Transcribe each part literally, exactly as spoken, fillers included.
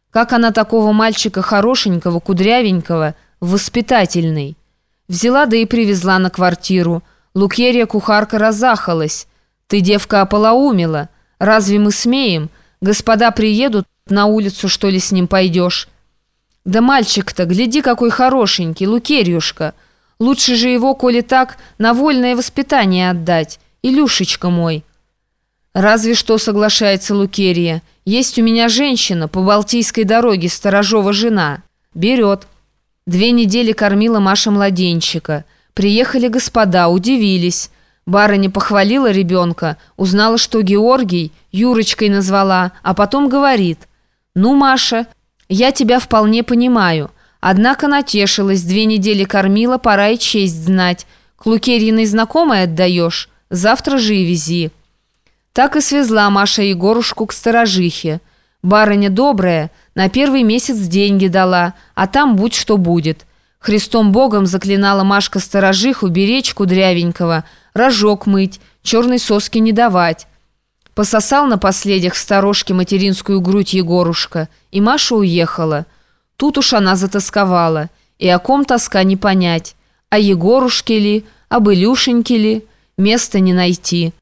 Как она такого мальчика хорошенького, кудрявенького, воспитательный. Взяла да и привезла на квартиру. Лукерья кухарка разахалась. «Ты, девка, ополоумела. Разве мы смеем? Господа приедут, на улицу, что ли, с ним пойдешь?» «Да мальчик-то, гляди, какой хорошенький, Лукерьюшка. Лучше же его, коли так, на вольное воспитание отдать. Илюшечка мой». «Разве что, соглашается Лукерья. Есть у меня женщина по Балтийской дороге, сторожова жена. Берет». Две недели кормила Маша младенчика. Приехали господа, удивились. Барыня похвалила ребенка, узнала, что Георгий, Юрочкой назвала, а потом говорит: «Ну, Маша, я тебя вполне понимаю. Однако натешилась, две недели кормила, пора и честь знать. К Лукерьиной знакомой отдаешь, завтра же и вези». Так и свезла Маша Егорушку к сторожихе. Барыня добрая, на первый месяц деньги дала, а там будь что будет. Христом Богом заклинала Машка сторожиху беречь кудрявенького, рожок мыть, черной соски не давать. Пососал напоследях в сторожке материнскую грудь Егорушка, и Маша уехала. Тут уж она затосковала, и о ком тоска не понять, о Егорушке ли, об Илюшеньке ли, места не найти.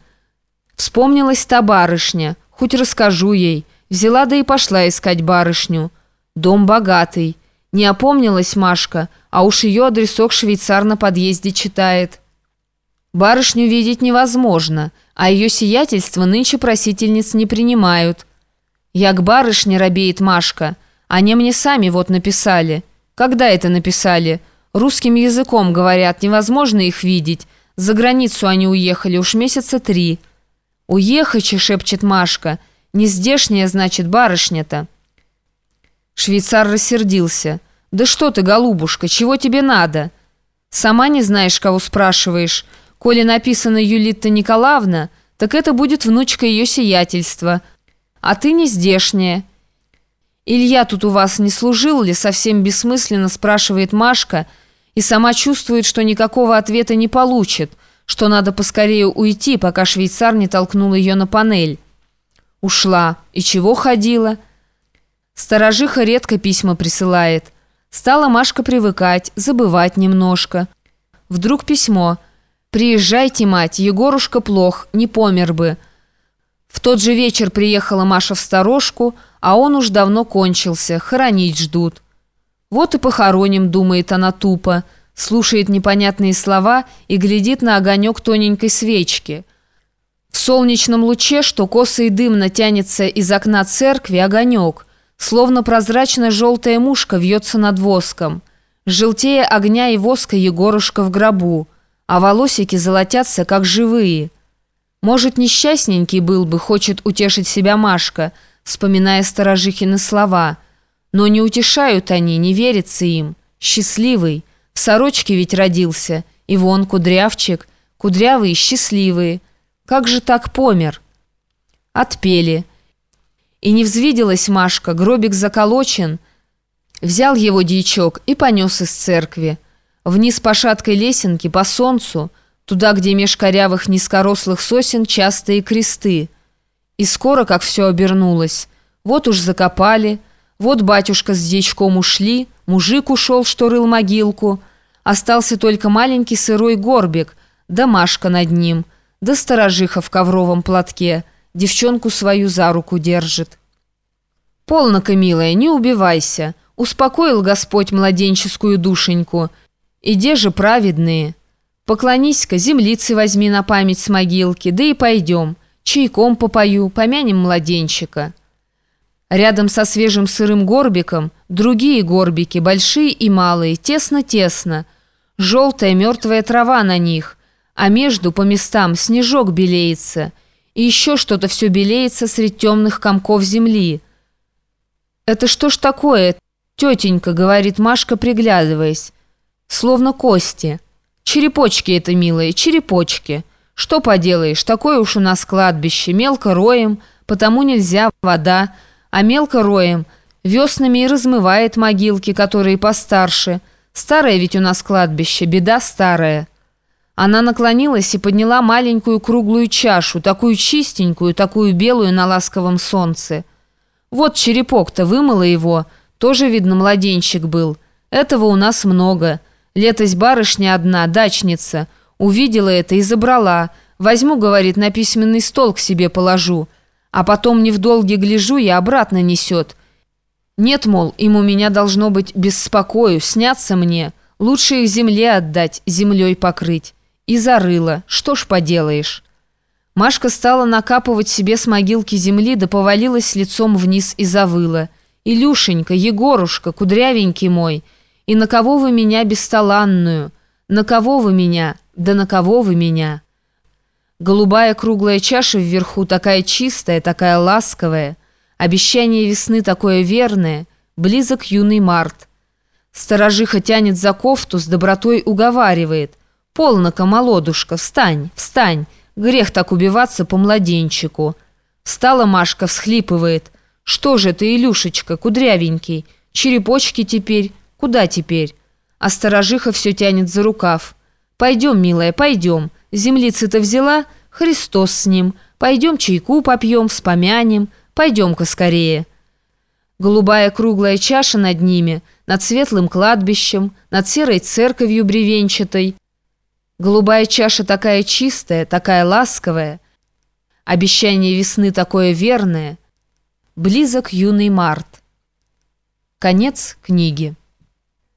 Вспомнилась та барышня, хоть расскажу ей. Взяла да и пошла искать барышню. Дом богатый. Не опомнилась Машка, а уж ее адресок швейцар на подъезде читает. Барышню видеть невозможно, а ее сиятельство нынче просительниц не принимают. «Я к барышне», — робеет Машка. «Они мне сами вот написали». «Когда это написали?» «Русским языком, говорят, невозможно их видеть. За границу они уехали уж месяца три». «Уехачи», — шепчет Машка. «Не здешняя, значит, барышня-то». Швейцар рассердился. «Да что ты, голубушка, чего тебе надо? Сама не знаешь, кого спрашиваешь. Коли написано Юлита Николаевна, так это будет внучка ее сиятельства. А ты не здешняя». «Илья тут у вас не служил ли?» — совсем бессмысленно спрашивает Машка и сама чувствует, что никакого ответа не получит, что надо поскорее уйти, пока швейцар не толкнул ее на панель. Ушла. И чего ходила? Сторожиха редко письма присылает. Стала Машка привыкать, забывать немножко. Вдруг письмо. «Приезжайте, мать, Егорушка плох, не помер бы». В тот же вечер приехала Маша в сторожку, а он уж давно кончился, хоронить ждут. «Вот и похороним», — думает она тупо, слушает непонятные слова и глядит на огонек тоненькой свечки. В солнечном луче, что косо и дымно тянется из окна церкви, огонек, словно прозрачно-желтая мушка вьется над воском. Желтее огня и воска Егорушка в гробу, а волосики золотятся, как живые. Может, несчастненький был бы, хочет утешить себя Машка, вспоминая сторожихины слова. Но не утешают они, не верится им. Счастливый. В сорочке ведь родился, и вон кудрявчик, кудрявые счастливые. Как же так помер? Отпели. И не взвиделась Машка, гробик заколочен. Взял его дьячок и понес из церкви. Вниз по шаткой лесенке, по солнцу, туда, где меж корявых низкорослых сосен частые кресты. И скоро, как все обернулось, вот уж закопали, вот батюшка с дьячком ушли, мужик ушел, что рыл могилку, остался только маленький сырой горбик, да Машка над ним, да сторожиха в ковровом платке, девчонку свою за руку держит. «Полно-ка, милая, не убивайся, успокоил Господь младенческую душеньку. Иде же праведные. Поклонись-ка, землицы возьми на память с могилки, да и пойдем, чайком попою, помянем младенчика». Рядом со свежим сырым горбиком другие горбики, большие и малые, тесно-тесно. Желтая мертвая трава на них, а между по местам снежок белеется, и еще что-то все белеется средь темных комков земли. «Это что ж такое, тетенька?» — говорит Машка, приглядываясь. «Словно кости. Черепочки это, милые, черепочки. Что поделаешь, такое уж у нас кладбище, мелко роем, потому нельзя, вода, а мелко роем веснами и размывает могилки, которые постарше. Старое ведь у нас кладбище, беда старая». Она наклонилась и подняла маленькую круглую чашу, такую чистенькую, такую белую на ласковом солнце. Вот черепок-то, вымыла его, тоже, видно, младенчик был. Этого у нас много. Летось барышня одна, дачница, увидела это и забрала. Возьму, говорит, на письменный стол к себе положу. А потом не в долге гляжу и обратно несет. Нет, мол, им у меня должно быть беспокою, снятся мне. Лучше их земле отдать, землей покрыть. И зарыла. Что ж поделаешь. Машка стала накапывать себе с могилки земли, да повалилась лицом вниз и завыла. «Илюшенька, Егорушка, кудрявенький мой, и на кого вы меня бесталанную? На кого вы меня? Да на кого вы меня?» Голубая круглая чаша вверху, такая чистая, такая ласковая, обещание весны такое верное, близок юный март. Сторожиха тянет за кофту, с добротой уговаривает: «Полно-ка, молодушка, встань, встань, грех так убиваться по младенчику». Встала Машка, всхлипывает: «Что же ты, Илюшечка, кудрявенький, черепочки теперь, куда теперь?» А сторожиха все тянет за рукав: «Пойдем, милая, пойдем, землицы-то взяла, Христос с ним, пойдем чайку попьем, вспомянем, пойдем-ка скорее». Голубая круглая чаша над ними, над светлым кладбищем, над серой церковью бревенчатой. Голубая чаша такая чистая, такая ласковая, обещание весны такое верное, близок юный март. Конец книги.